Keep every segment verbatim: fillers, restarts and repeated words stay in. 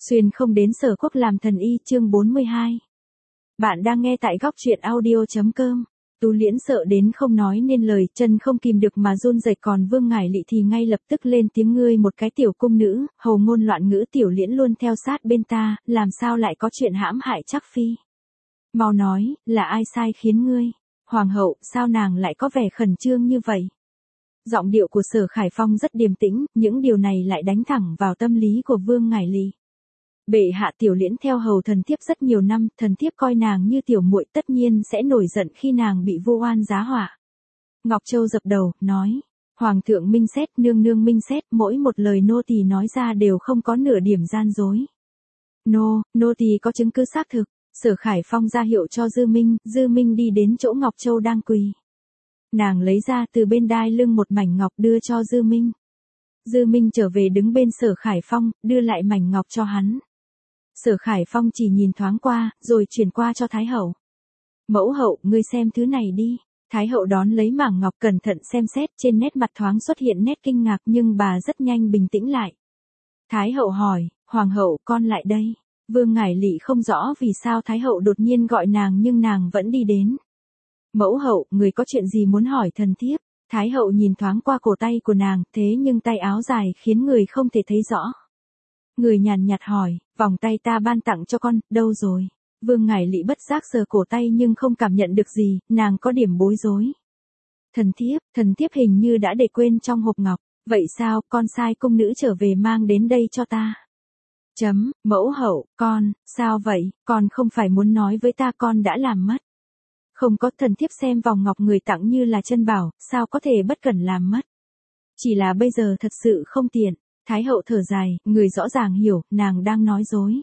Xuyên không đến Sở Quốc làm thần y chương bốn mươi hai. Bạn đang nghe tại góc truyện audio.com. Tu Liễn sợ đến không nói nên lời, chân không kìm được mà run rẩy, còn Vương Ngải Lị thì ngay lập tức lên tiếng: ngươi một cái tiểu cung nữ, hầu ngôn loạn ngữ, Tiểu Liễn luôn theo sát bên ta, làm sao lại có chuyện hãm hại Trác phi? Mau nói, là ai sai khiến ngươi? Hoàng hậu, sao nàng lại có vẻ khẩn trương như vậy? Giọng điệu của Sở Khải Phong rất điềm tĩnh, những điều này lại đánh thẳng vào tâm lý của Vương Ngải Lị. Bệ hạ, Tiểu Liễn theo hầu thần thiếp rất nhiều năm, thần thiếp coi nàng như tiểu muội, tất nhiên sẽ nổi giận khi nàng bị vu oan giá họa. Ngọc Châu dập đầu, nói: Hoàng thượng minh xét, nương nương minh xét, mỗi một lời nô tỳ nói ra đều không có nửa điểm gian dối. Nô, nô tỳ có chứng cứ xác thực. Sở Khải Phong ra hiệu cho Dư Minh, Dư Minh đi đến chỗ Ngọc Châu đang quỳ. Nàng lấy ra từ bên đai lưng một mảnh ngọc đưa cho Dư Minh. Dư Minh trở về đứng bên Sở Khải Phong, đưa lại mảnh ngọc cho hắn. Sở Khải Phong chỉ nhìn thoáng qua, rồi chuyển qua cho Thái hậu. Mẫu hậu, ngươi xem thứ này đi. Thái hậu đón lấy mảng ngọc cẩn thận xem xét, trên nét mặt thoáng xuất hiện nét kinh ngạc nhưng bà rất nhanh bình tĩnh lại. Thái hậu hỏi: Hoàng hậu, con lại đây. Vương Ngải Lị không rõ vì sao Thái hậu đột nhiên gọi nàng nhưng nàng vẫn đi đến. Mẫu hậu, người có chuyện gì muốn hỏi thần thiếp? Thái hậu nhìn thoáng qua cổ tay của nàng, thế nhưng tay áo dài khiến người không thể thấy rõ. Người nhàn nhạt hỏi: vòng tay ta ban tặng cho con, đâu rồi? Vương Ngải Lị bất giác sờ cổ tay nhưng không cảm nhận được gì, nàng có điểm bối rối. Thần thiếp, thần thiếp hình như đã để quên trong hộp ngọc, vậy sao, con sai cung nữ trở về mang đến đây cho ta. Chấm, mẫu hậu, con, sao vậy, con không phải muốn nói với ta con đã làm mất. Không có, thần thiếp xem vòng ngọc người tặng như là chân bảo, sao có thể bất cẩn làm mất. Chỉ là bây giờ thật sự không tiện. Thái hậu thở dài, người rõ ràng hiểu, nàng đang nói dối.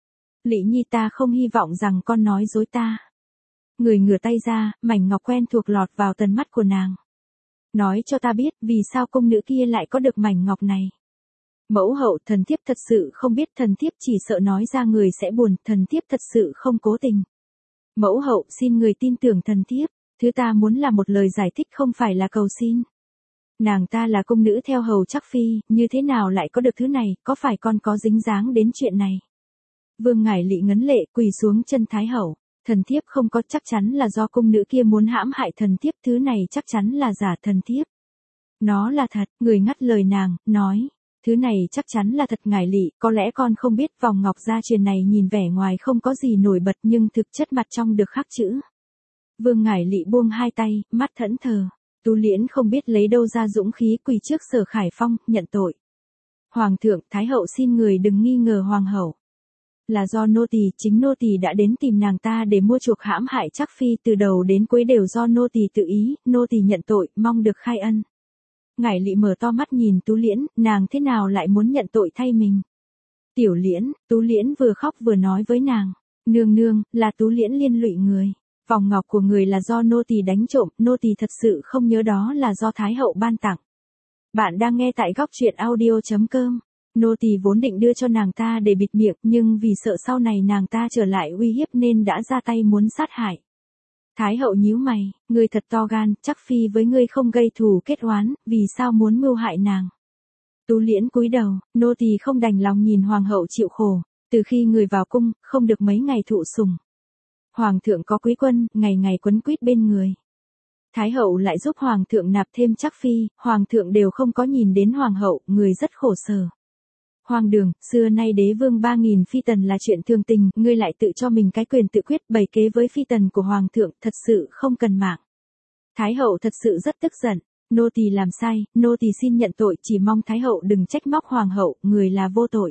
Lị Nhi, ta không hy vọng rằng con nói dối ta. Người ngửa tay ra, mảnh ngọc quen thuộc lọt vào tầm mắt của nàng. Nói cho ta biết, vì sao cung nữ kia lại có được mảnh ngọc này. Mẫu hậu, thần thiếp thật sự không biết, thần thiếp chỉ sợ nói ra người sẽ buồn, thần thiếp thật sự không cố tình. Mẫu hậu, xin người tin tưởng thần thiếp, thứ ta muốn là một lời giải thích không phải là cầu xin. Nàng ta là cung nữ theo hầu Trác phi, như thế nào lại có được thứ này, có phải con có dính dáng đến chuyện này? Vương Ngải Lị ngấn lệ quỳ xuống chân Thái hậu. Thần thiếp không có, chắc chắn là do cung nữ kia muốn hãm hại thần thiếp, thứ này chắc chắn là giả, thần thiếp. Nó là thật, người ngắt lời nàng, nói. Thứ này chắc chắn là thật. Ngải Lị, có lẽ con không biết vòng ngọc gia truyền này nhìn vẻ ngoài không có gì nổi bật nhưng thực chất mặt trong được khắc chữ. Vương Ngải Lị buông hai tay, mắt thẫn thờ. Tu Liễn không biết lấy đâu ra dũng khí quỳ trước Sở Khải Phong, nhận tội. Hoàng thượng, Thái hậu xin người đừng nghi ngờ hoàng hậu. Là do nô tỳ, chính nô tỳ đã đến tìm nàng ta để mua chuộc hãm hại Trác phi, từ đầu đến cuối đều do nô tỳ tự ý, nô tỳ nhận tội, mong được khai ân. Ngải Lị mở to mắt nhìn Tu Liễn, nàng thế nào lại muốn nhận tội thay mình? Tiểu Liễn, Tu Liễn vừa khóc vừa nói với nàng. Nương nương, là Tu Liễn liên lụy người. Vòng ngọc của người là do nô tỳ đánh trộm, nô tỳ thật sự không nhớ đó là do Thái hậu ban tặng. Bạn đang nghe tại góc truyện audio.com. Nô tỳ vốn định đưa cho nàng ta để bịt miệng, nhưng vì sợ sau này nàng ta trở lại uy hiếp nên đã ra tay muốn sát hại. Thái hậu nhíu mày, ngươi thật to gan, Trác phi với ngươi không gây thù kết oán, vì sao muốn mưu hại nàng? Tu Liễn cúi đầu, nô tỳ không đành lòng nhìn hoàng hậu chịu khổ, từ khi người vào cung, không được mấy ngày thụ sủng. Hoàng thượng có quý quân, ngày ngày quấn quýt bên người. Thái hậu lại giúp hoàng thượng nạp thêm Trác phi, hoàng thượng đều không có nhìn đến hoàng hậu, người rất khổ sở. Hoàng đường, xưa nay đế vương ba nghìn phi tần là chuyện thường tình, ngươi lại tự cho mình cái quyền tự quyết bày kế với phi tần của hoàng thượng, thật sự không cần mạng. Thái hậu thật sự rất tức giận, nô tỳ làm sai, nô tỳ xin nhận tội, chỉ mong Thái hậu đừng trách móc hoàng hậu, người là vô tội.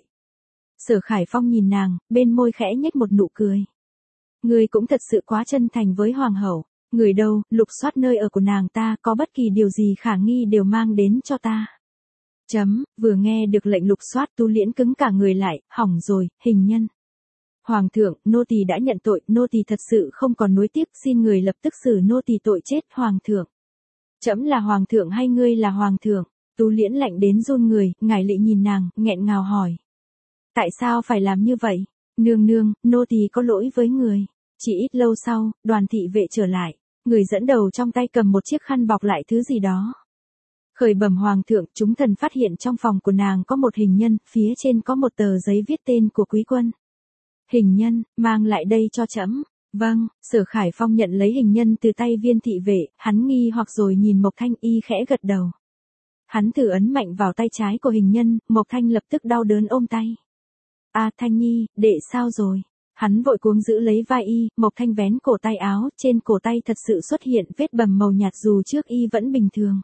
Sở Khải Phong nhìn nàng, bên môi khẽ nhếch một nụ cười. Ngươi cũng thật sự quá chân thành với hoàng hậu, người đâu, lục soát nơi ở của nàng ta, có bất kỳ điều gì khả nghi đều mang đến cho ta. Chấm, vừa nghe được lệnh lục soát, Tu Liễn cứng cả người lại, hỏng rồi, hình nhân. Hoàng thượng, nô tỳ đã nhận tội, nô tỳ thật sự không còn nuối tiếc, xin người lập tức xử nô tỳ tội chết. Hoàng thượng. Chấm là hoàng thượng hay ngươi là hoàng thượng? Tu Liễn lạnh đến run người, Ngải Lị nhìn nàng, nghẹn ngào hỏi. Tại sao phải làm như vậy? Nương nương, nô tỳ có lỗi với người. Chỉ ít lâu sau, đoàn thị vệ trở lại, người dẫn đầu trong tay cầm một chiếc khăn bọc lại thứ gì đó. Khởi bẩm hoàng thượng, chúng thần phát hiện trong phòng của nàng có một hình nhân, phía trên có một tờ giấy viết tên của quý quân. Hình nhân, mang lại đây cho trẫm. Vâng, Sở Khải Phong nhận lấy hình nhân từ tay viên thị vệ, hắn nghi hoặc rồi nhìn Mộc Thanh Y khẽ gật đầu. Hắn thử ấn mạnh vào tay trái của hình nhân, Mộc Thanh lập tức đau đớn ôm tay. A Thanh Nhi, đệ sao rồi? Hắn vội cuống giữ lấy vai y, Mộc Thanh vén cổ tay áo, trên cổ tay thật sự xuất hiện vết bầm màu nhạt dù trước y vẫn bình thường.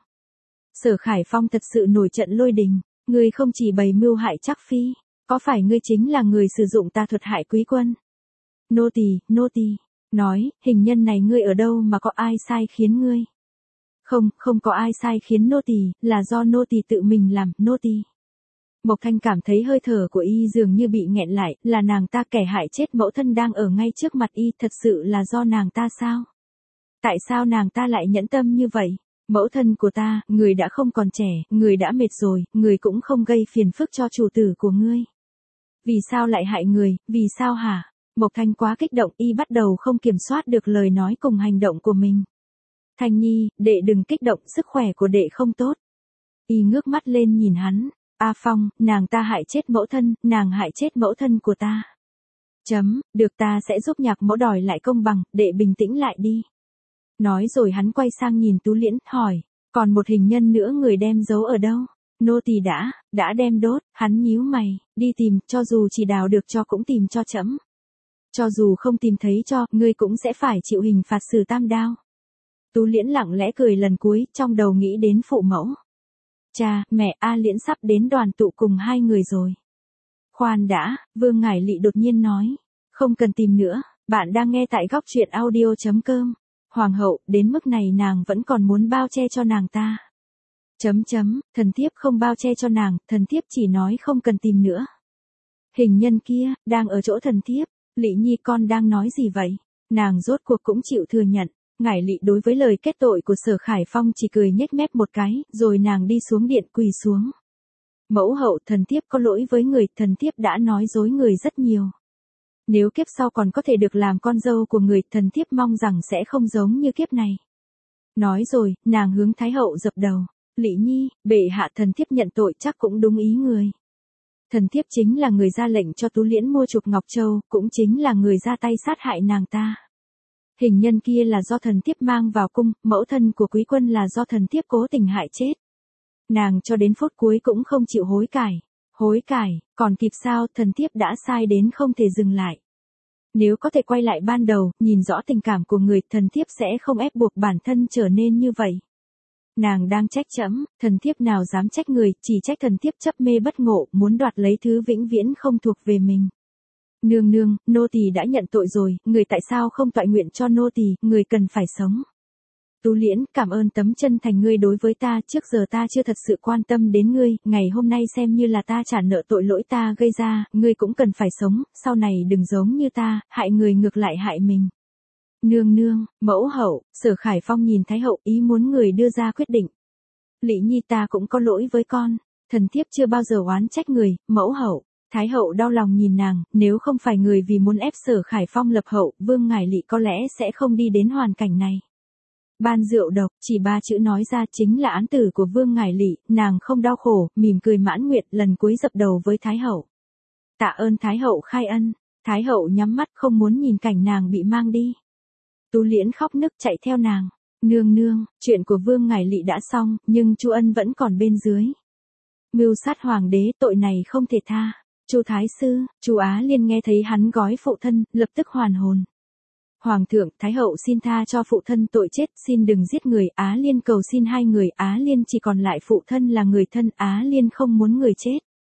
Sở Khải Phong thật sự nổi trận lôi đình, ngươi không chỉ bày mưu hại Trác Phi, có phải ngươi chính là người sử dụng tà thuật hại quý quân? Nô tỳ, nô tỳ, nói, hình nhân này ngươi ở đâu mà có ai sai khiến ngươi? Không, không có ai sai khiến nô tỳ, là do nô tỳ tự mình làm, nô tỳ. Mộc Thanh cảm thấy hơi thở của y dường như bị nghẹn lại, là nàng ta kẻ hại chết mẫu thân đang ở ngay trước mặt y, thật sự là do nàng ta sao? Tại sao nàng ta lại nhẫn tâm như vậy? Mẫu thân của ta, người đã không còn trẻ, người đã mệt rồi, người cũng không gây phiền phức cho chủ tử của ngươi. Vì sao lại hại người, vì sao hả? Mộc Thanh quá kích động, y bắt đầu không kiểm soát được lời nói cùng hành động của mình. Thanh Nhi, đệ đừng kích động, sức khỏe của đệ không tốt. Y ngước mắt lên nhìn hắn. A Phong, nàng ta hại chết mẫu thân, nàng hại chết mẫu thân của ta. Chấm, được, ta sẽ giúp Nhạc mẫu đòi lại công bằng, đệ bình tĩnh lại đi. Nói rồi hắn quay sang nhìn Tú Liễn, hỏi, còn một hình nhân nữa người đem giấu ở đâu? Nô tỳ đã, đã đem đốt. Hắn nhíu mày, đi tìm, cho dù chỉ đào được cho cũng tìm cho chấm. Cho dù không tìm thấy cho, ngươi cũng sẽ phải chịu hình phạt xử tam đao. Tú Liễn lặng lẽ cười lần cuối, trong đầu nghĩ đến phụ mẫu. Cha, mẹ, A Liễn sắp đến đoàn tụ cùng hai người rồi. Khoan đã, Vương Ngải Lị đột nhiên nói. Không cần tìm nữa, bạn đang nghe tại góc truyện audio chấm com. Hoàng hậu, đến mức này nàng vẫn còn muốn bao che cho nàng ta. Chấm chấm, thần thiếp không bao che cho nàng, thần thiếp chỉ nói không cần tìm nữa. Hình nhân kia, đang ở chỗ thần thiếp. Lị Nhi con đang nói gì vậy? Nàng rốt cuộc cũng chịu thừa nhận. Ngải Lị đối với lời kết tội của Sở Khải Phong chỉ cười nhếch mép một cái, rồi nàng đi xuống điện quỳ xuống. Mẫu hậu, thần thiếp có lỗi với người, thần thiếp đã nói dối người rất nhiều. Nếu kiếp sau còn có thể được làm con dâu của người, thần thiếp mong rằng sẽ không giống như kiếp này. Nói rồi, nàng hướng Thái hậu dập đầu. Lị Nhi, bệ hạ, thần thiếp nhận tội chắc cũng đúng ý người. Thần thiếp chính là người ra lệnh cho Tú Liễn mua chuộc Ngọc Châu, cũng chính là người ra tay sát hại nàng ta. Hình nhân kia là do thần thiếp mang vào cung, mẫu thân của quý quân là do thần thiếp cố tình hại chết. Nàng cho đến phút cuối cũng không chịu hối cải. Hối cải, còn kịp sao, thần thiếp đã sai đến không thể dừng lại. Nếu có thể quay lại ban đầu, nhìn rõ tình cảm của người, thần thiếp sẽ không ép buộc bản thân trở nên như vậy. Nàng đang trách trẫm, thần thiếp nào dám trách người, chỉ trách thần thiếp chấp mê bất ngộ, muốn đoạt lấy thứ vĩnh viễn không thuộc về mình. Nương nương, nô tỳ đã nhận tội rồi, người tại sao không toại nguyện cho nô tỳ, người cần phải sống. Tú Liễn, cảm ơn tấm chân thành ngươi đối với ta, trước giờ ta chưa thật sự quan tâm đến ngươi, ngày hôm nay xem như là ta trả nợ tội lỗi ta gây ra, ngươi cũng cần phải sống, sau này đừng giống như ta, hại người ngược lại hại mình. Nương nương, mẫu hậu, Sở Khải Phong nhìn Thái hậu, ý muốn người đưa ra quyết định. Lị Nhi, ta cũng có lỗi với con, thần thiếp chưa bao giờ oán trách người, mẫu hậu. Thái hậu đau lòng nhìn nàng, nếu không phải người vì muốn ép Sở Khải Phong lập hậu, Vương Ngải Lị có lẽ sẽ không đi đến hoàn cảnh này. Ban rượu độc, chỉ ba chữ nói ra chính là án tử của Vương Ngải Lị, nàng không đau khổ, mỉm cười mãn nguyện, lần cuối dập đầu với Thái hậu. Tạ ơn Thái hậu khai ân. Thái hậu nhắm mắt không muốn nhìn cảnh nàng bị mang đi. Tú Liễn khóc nức chạy theo nàng. Nương nương, chuyện của Vương Ngải Lị đã xong, nhưng Chu Ân vẫn còn bên dưới. Mưu sát hoàng đế, tội này không thể tha. Chu Thái sư, Chu Á Liên nghe thấy hắn gói phụ thân, lập tức hoàn hồn. Hoàng thượng, Thái hậu xin tha cho phụ thân tội chết, xin đừng giết người. Á Liên cầu xin hai người, Á Liên chỉ còn lại phụ thân là người thân, Á Liên không muốn người chết.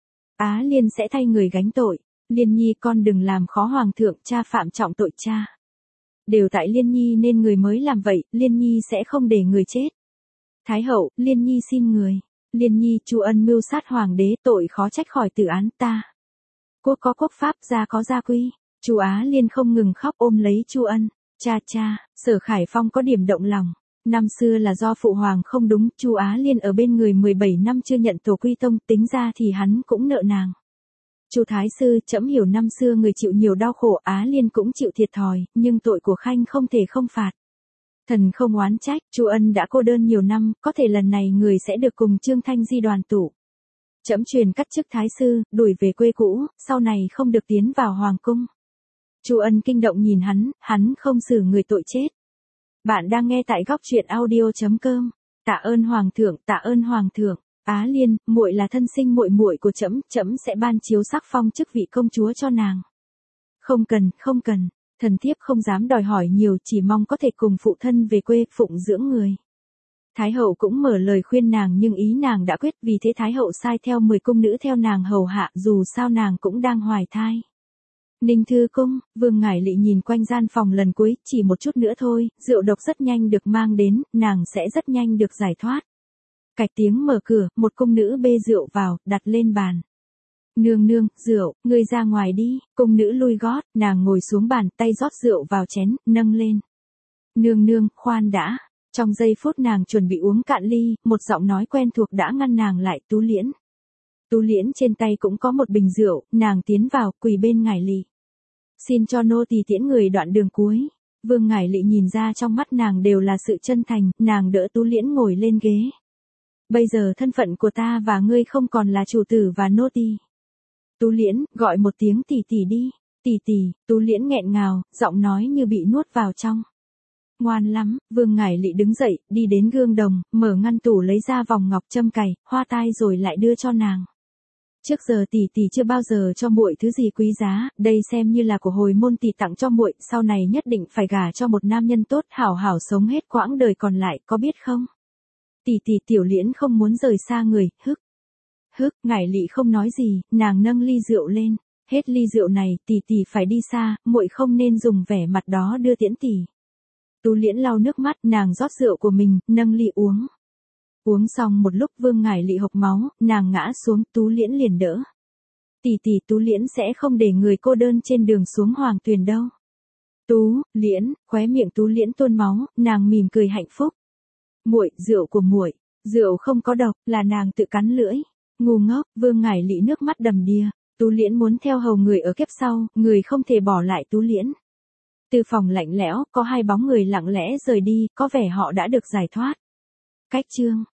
Á Liên sẽ thay người gánh tội. Liên Nhi, con đừng làm khó hoàng thượng, cha phạm trọng tội cha. Đều tại Liên Nhi nên người mới làm vậy, Liên Nhi sẽ không để người chết. Thái hậu, Liên Nhi xin người. Liên Nhi, Chu Ân mưu sát hoàng đế, tội khó trách khỏi tử án ta. Quốc có quốc pháp, gia có gia quy. Chu Á Liên không ngừng khóc ôm lấy Chu Ân. Cha cha, Sở Khải Phong có điểm động lòng. Năm xưa là do phụ hoàng không đúng, Chu Á Liên ở bên người mười bảy năm chưa nhận tổ quy tông, tính ra thì hắn cũng nợ nàng. Chu Thái sư, trẫm hiểu năm xưa người chịu nhiều đau khổ, Á Liên cũng chịu thiệt thòi, nhưng tội của khanh không thể không phạt. Thần không oán trách, Chu Ân đã cô đơn nhiều năm, có thể lần này người sẽ được cùng Trương Thanh Di đoàn tụ. Trẫm truyền cắt chức thái sư, đuổi về quê cũ, sau này không được tiến vào hoàng cung. Chu Ân kinh động nhìn hắn, hắn không xử người tội chết. Bạn đang nghe tại góc truyện audio chấm com. Tạ ơn hoàng thượng, tạ ơn hoàng thượng. Á Liên, muội là thân sinh muội muội của trẫm, trẫm sẽ ban chiếu sắc phong chức vị công chúa cho nàng. Không cần, không cần. Thần thiếp không dám đòi hỏi nhiều, chỉ mong có thể cùng phụ thân về quê phụng dưỡng người. Thái hậu cũng mở lời khuyên nàng nhưng ý nàng đã quyết, vì thế Thái hậu sai theo mười cung nữ theo nàng hầu hạ, dù sao nàng cũng đang hoài thai. Ninh Thư Cung, Vương Ngải Lị nhìn quanh gian phòng lần cuối, chỉ một chút nữa thôi, rượu độc rất nhanh được mang đến, nàng sẽ rất nhanh được giải thoát. Cạch tiếng mở cửa, một cung nữ bê rượu vào, đặt lên bàn. Nương nương, rượu, ngươi ra ngoài đi, cung nữ lui gót, nàng ngồi xuống bàn, tay rót rượu vào chén, nâng lên. Nương nương, khoan đã. Trong giây phút nàng chuẩn bị uống cạn ly, một giọng nói quen thuộc đã ngăn nàng lại, Tú Liễn. Tú Liễn trên tay cũng có một bình rượu, nàng tiến vào, quỳ bên Ngải Lị. Xin cho nô tỳ tiễn người đoạn đường cuối. Vương Ngải Lị nhìn ra trong mắt nàng đều là sự chân thành, nàng đỡ Tú Liễn ngồi lên ghế. Bây giờ thân phận của ta và ngươi không còn là chủ tử và nô tỳ. Tú Liễn, gọi một tiếng tỷ tỷ đi. Tỷ tỷ, Tú Liễn nghẹn ngào, giọng nói như bị nuốt vào trong. Ngoan lắm, Vương Ngải Lị đứng dậy, đi đến gương đồng, mở ngăn tủ lấy ra vòng ngọc châm cài, hoa tai rồi lại đưa cho nàng. Trước giờ tỷ tỷ chưa bao giờ cho muội thứ gì quý giá, đây xem như là của hồi môn tỷ tặng cho muội, sau này nhất định phải gả cho một nam nhân tốt, hảo hảo sống hết quãng đời còn lại, có biết không? Tỷ tỷ Tiểu Liễn không muốn rời xa người, hức. Hức, Ngải Lị không nói gì, nàng nâng ly rượu lên, hết ly rượu này, tỷ tỷ phải đi xa, muội không nên dùng vẻ mặt đó đưa tiễn tỷ. Tú Liễn lau nước mắt, nàng rót rượu của mình, nâng ly uống. Uống xong một lúc Vương Ngải Lị hộc máu, nàng ngã xuống, Tú Liễn liền đỡ. Tỷ tỷ Tú Liễn sẽ không để người cô đơn trên đường xuống hoàng tuyền đâu. Tú, Liễn, khóe miệng Tú Liễn tuôn máu, nàng mỉm cười hạnh phúc. Muội, rượu của muội, rượu không có độc, là nàng tự cắn lưỡi. Ngu ngốc, Vương Ngải Lị nước mắt đầm đìa. Tú Liễn muốn theo hầu người ở kiếp sau, người không thể bỏ lại Tú Liễn. Từ phòng lạnh lẽo, có hai bóng người lặng lẽ rời đi, có vẻ họ đã được giải thoát. Cách chương